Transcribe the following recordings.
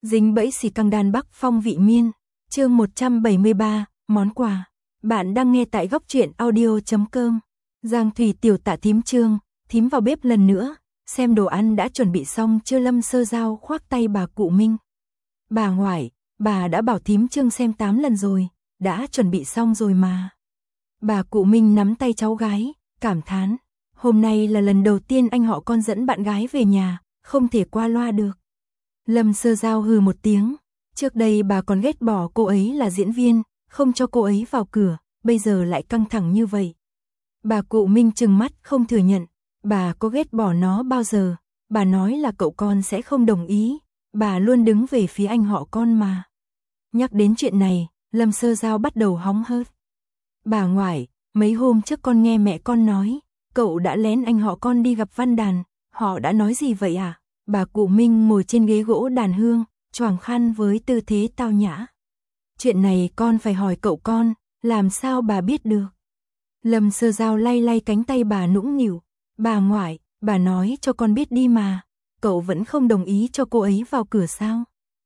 Dính bẫy xì căng đan Bắc Phong vị miên. Chương 173, món quà. Bạn đang nghe tại góc truyện audio.com. Giang Thủy tiểu tạ thím Trương, thím vào bếp lần nữa, xem đồ ăn đã chuẩn bị xong chưa. Lâm Sơ Giao khoác tay bà cụ Minh. Bà ngoại, bà đã bảo thím Trương xem 8 lần rồi, đã chuẩn bị xong rồi mà. Bà cụ Minh nắm tay cháu gái, cảm thán, hôm nay là lần đầu tiên anh họ con dẫn bạn gái về nhà, không thể qua loa được. Lâm Sơ Giao hừ một tiếng, trước đây bà còn ghét bỏ cô ấy là diễn viên, không cho cô ấy vào cửa, bây giờ lại căng thẳng như vậy. Bà cụ Minh trừng mắt không thừa nhận, bà có ghét bỏ nó bao giờ, bà nói là cậu con sẽ không đồng ý, bà luôn đứng về phía anh họ con mà. Nhắc đến chuyện này, Lâm Sơ Giao bắt đầu hóng hớt. Bà ngoại, mấy hôm trước con nghe mẹ con nói, cậu đã lén anh họ con đi gặp Văn Đàn, họ đã nói gì vậy à? Bà cụ Minh ngồi trên ghế gỗ đàn hương, choàng khăn với tư thế tao nhã. Chuyện này con phải hỏi cậu con, làm sao bà biết được? Lâm Sơ Giao lay lay cánh tay bà nũng nịu. Bà ngoại, bà nói cho con biết đi mà, cậu vẫn không đồng ý cho cô ấy vào cửa sao?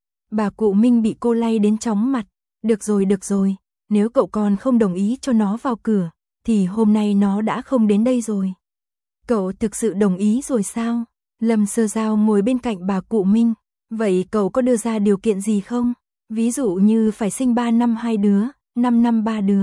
Bà cụ Minh bị cô lay đến chóng mặt. Được rồi, nếu cậu con không đồng ý cho nó vào cửa, thì hôm nay nó đã không đến đây rồi. Cậu thực sự đồng ý rồi sao? Lâm Sơ Giao ngồi bên cạnh bà cụ Minh. Vậy cậu có đưa ra điều kiện gì không? Ví dụ như phải sinh 3 năm 2 đứa, 5 năm 3 đứa.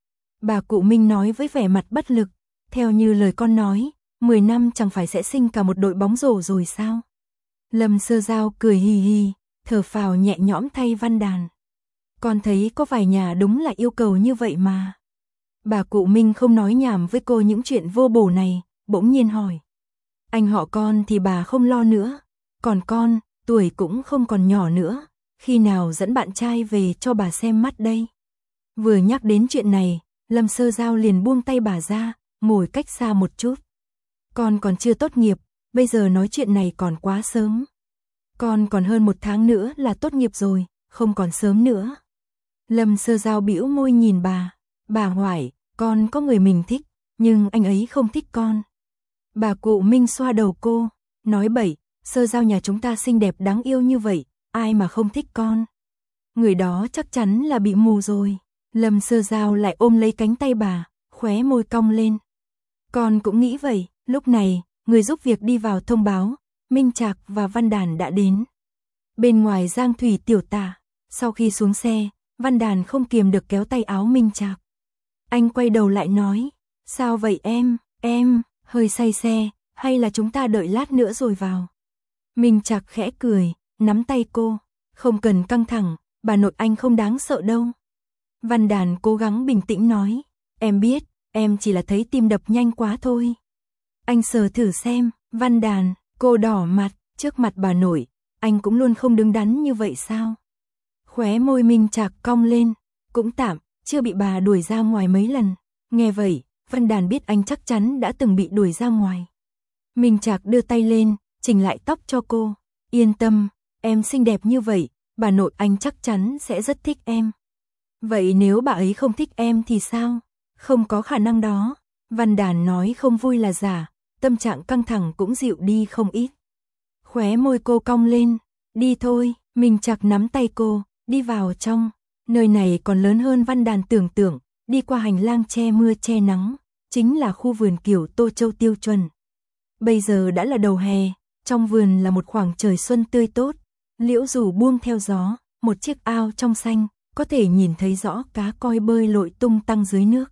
Bà cụ Minh nói với vẻ mặt bất lực. Theo như lời con nói, 10 năm chẳng phải sẽ sinh cả một đội bóng rổ rồi sao? Lâm Sơ Giao cười hì hì, thở phào nhẹ nhõm thay Văn Đàn. Con thấy có vài nhà đúng là yêu cầu như vậy mà. Bà cụ Minh không nói nhảm với cô những chuyện vô bổ này, bỗng nhiên hỏi. Anh họ con thì bà không lo nữa, còn con, tuổi cũng không còn nhỏ nữa, khi nào dẫn bạn trai về cho bà xem mắt đây? Vừa nhắc đến chuyện này, Lâm Sơ Giao liền buông tay bà ra, ngồi cách xa một chút. Con còn chưa tốt nghiệp, bây giờ nói chuyện này còn quá sớm. Con còn hơn 1 tháng nữa là tốt nghiệp rồi, không còn sớm nữa. Lâm Sơ Giao bĩu môi nhìn bà ngoại, con có người mình thích, nhưng anh ấy không thích con. Bà cụ Minh xoa đầu cô, nói bậy, Sơ Giao nhà chúng ta xinh đẹp đáng yêu như vậy, ai mà không thích con. Người đó chắc chắn là bị mù rồi. Lâm Sơ Giao lại ôm lấy cánh tay bà, khóe môi cong lên. Con cũng nghĩ vậy. Lúc này, người giúp việc đi vào thông báo, Minh Trạc và Văn Đàn đã đến. Bên ngoài Giang Thủy tiểu tả, sau khi xuống xe, Văn Đàn không kiềm được kéo tay áo Minh Trạc. Anh quay đầu lại nói, sao vậy em, hơi say xe, hay là chúng ta đợi lát nữa rồi vào? Minh Trạc khẽ cười, nắm tay cô, không cần căng thẳng, bà nội anh không đáng sợ đâu. Văn Đàn cố gắng bình tĩnh nói, em biết, em chỉ là thấy tim đập nhanh quá thôi. Anh sờ thử xem, Văn Đàn, cô đỏ mặt, trước mặt bà nội, anh cũng luôn không đứng đắn như vậy sao? Khóe môi Minh Trạc cong lên, cũng tạm, chưa bị bà đuổi ra ngoài mấy lần. Nghe vậy, Văn Đàn biết anh chắc chắn đã từng bị đuổi ra ngoài. Minh Trạc đưa tay lên, chỉnh lại tóc cho cô. Yên tâm, em xinh đẹp như vậy, bà nội anh chắc chắn sẽ rất thích em. Vậy nếu bà ấy không thích em thì sao? Không có khả năng đó. Văn Đàn nói không vui là giả, tâm trạng căng thẳng cũng dịu đi không ít. Khóe môi cô cong lên, đi thôi. Minh Trạc nắm tay cô, đi vào trong. Nơi này còn lớn hơn Văn Đàn tưởng tượng, đi qua hành lang che mưa che nắng, chính là khu vườn kiểu Tô Châu tiêu chuẩn. Bây giờ đã là đầu hè, trong vườn là một khoảng trời xuân tươi tốt, liễu rủ buông theo gió, một chiếc ao trong xanh, có thể nhìn thấy rõ cá koi bơi lội tung tăng dưới nước.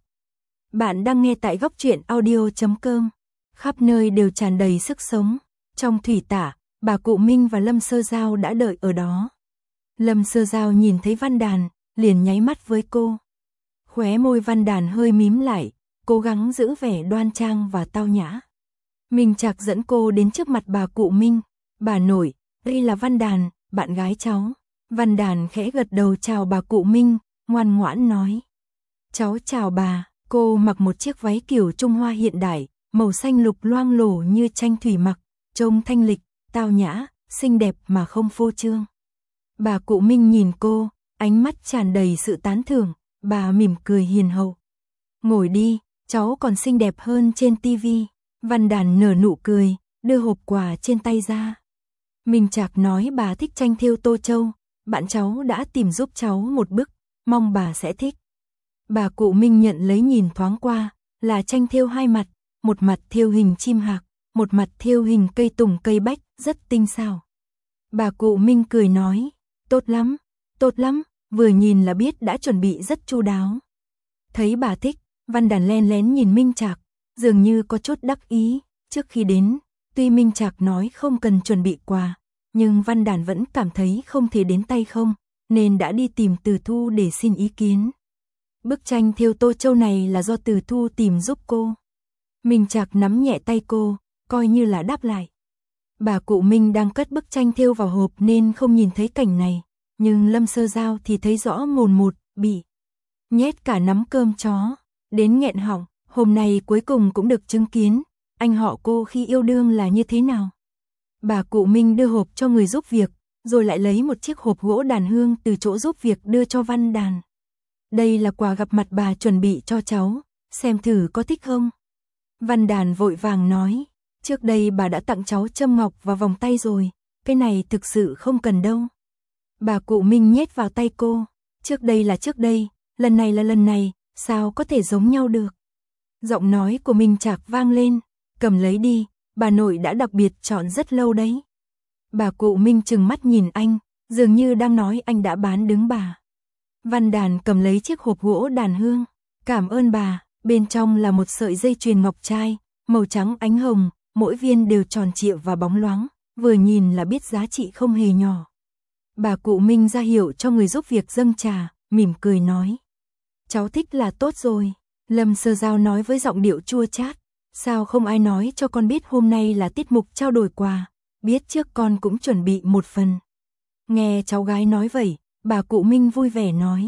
Bạn đang nghe tại góc truyện audio.com, khắp nơi đều tràn đầy sức sống. Trong thủy tả, bà cụ Minh và Lâm Sơ Giao đã đợi ở đó. Lâm Sơ Giao nhìn thấy Văn Đàn, liền nháy mắt với cô. Khóe môi Văn Đàn hơi mím lại, cố gắng giữ vẻ đoan trang và tao nhã. Minh Trạc dẫn cô đến trước mặt bà cụ Minh. Bà nội, đây là Văn Đàn, bạn gái cháu. Văn Đàn khẽ gật đầu chào bà cụ Minh, ngoan ngoãn nói. Cháu chào bà. Cô mặc một chiếc váy kiểu Trung Hoa hiện đại, màu xanh lục loang lổ như tranh thủy mặc, trông thanh lịch, tao nhã, xinh đẹp mà không phô trương. Bà cụ Minh nhìn cô, ánh mắt tràn đầy sự tán thưởng, bà mỉm cười hiền hậu. Ngồi đi, cháu còn xinh đẹp hơn trên tivi. Văn Đàn nở nụ cười, đưa hộp quà trên tay ra. Minh Trạc nói bà thích tranh thêu Tô Châu, bạn cháu đã tìm giúp cháu một bức, mong bà sẽ thích. Bà cụ Minh nhận lấy nhìn thoáng qua, là tranh thêu hai mặt, một mặt thêu hình chim hạc, một mặt thêu hình cây tùng cây bách, rất tinh xảo. Bà cụ Minh cười nói, tốt lắm, vừa nhìn là biết đã chuẩn bị rất chu đáo. Thấy bà thích, Văn Đàn len lén nhìn Minh Trạc, dường như có chút đắc ý. Trước khi đến, tuy Minh Trạc nói không cần chuẩn bị quà, nhưng Văn Đàn vẫn cảm thấy không thể đến tay không, nên đã đi tìm Từ Thu để xin ý kiến. Bức tranh thêu Tô Châu này là do Từ Thu tìm giúp cô. Minh Trạc nắm nhẹ tay cô, coi như là đáp lại. Bà cụ Minh đang cất bức tranh thêu vào hộp nên không nhìn thấy cảnh này, nhưng Lâm Sơ Giao thì thấy rõ mồn một, bị nhét cả nắm cơm chó, đến nghẹn họng. Hôm nay cuối cùng cũng được chứng kiến, anh họ cô khi yêu đương là như thế nào. Bà cụ Minh đưa hộp cho người giúp việc, rồi lại lấy một chiếc hộp gỗ đàn hương từ chỗ giúp việc đưa cho Văn Đàn. Đây là quà gặp mặt bà chuẩn bị cho cháu, xem thử có thích không. Văn Đàn vội vàng nói, trước đây bà đã tặng cháu châm ngọc và vòng tay rồi, cái này thực sự không cần đâu. Bà cụ Minh nhét vào tay cô, trước đây là trước đây, lần này là lần này, sao có thể giống nhau được. Giọng nói của Minh Trạc vang lên, cầm lấy đi, bà nội đã đặc biệt chọn rất lâu đấy. Bà cụ Minh trừng mắt nhìn anh, dường như đang nói anh đã bán đứng bà. Văn Đàn cầm lấy chiếc hộp gỗ đàn hương, cảm ơn bà, bên trong là một sợi dây chuyền ngọc trai, màu trắng ánh hồng, mỗi viên đều tròn trịa và bóng loáng, vừa nhìn là biết giá trị không hề nhỏ. Bà cụ Minh ra hiệu cho người giúp việc dâng trà, mỉm cười nói. Cháu thích là tốt rồi. Lâm Sơ Giao nói với giọng điệu chua chát, sao không ai nói cho con biết hôm nay là tiết mục trao đổi quà, biết trước con cũng chuẩn bị một phần. Nghe cháu gái nói vậy, bà cụ Minh vui vẻ nói.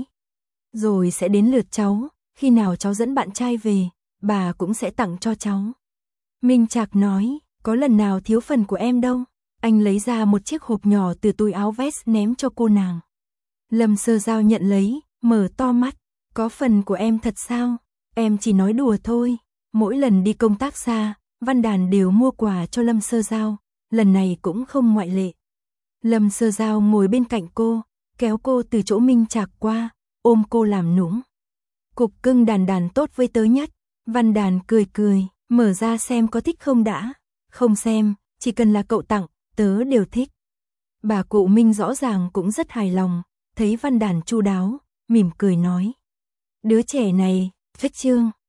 Rồi sẽ đến lượt cháu, khi nào cháu dẫn bạn trai về, bà cũng sẽ tặng cho cháu. Minh Trạc nói, có lần nào thiếu phần của em đâu. Anh lấy ra một chiếc hộp nhỏ từ túi áo vest ném cho cô nàng. Lâm Sơ Giao nhận lấy, mở to mắt, có phần của em thật sao? Em chỉ nói đùa thôi. Mỗi lần đi công tác xa, Văn Đàn đều mua quà cho Lâm Sơ Giao, lần này cũng không ngoại lệ. Lâm Sơ Giao ngồi bên cạnh cô, kéo cô từ chỗ Minh Trạc qua, ôm cô làm nũng. Cục cưng Đàn Đàn tốt với tớ nhất. Văn Đàn cười cười, mở ra xem có thích không đã. Không xem, chỉ cần là cậu tặng, tớ đều thích. Bà cụ Minh rõ ràng cũng rất hài lòng, thấy Văn Đàn chu đáo, mỉm cười nói. Đứa trẻ này, phách trương.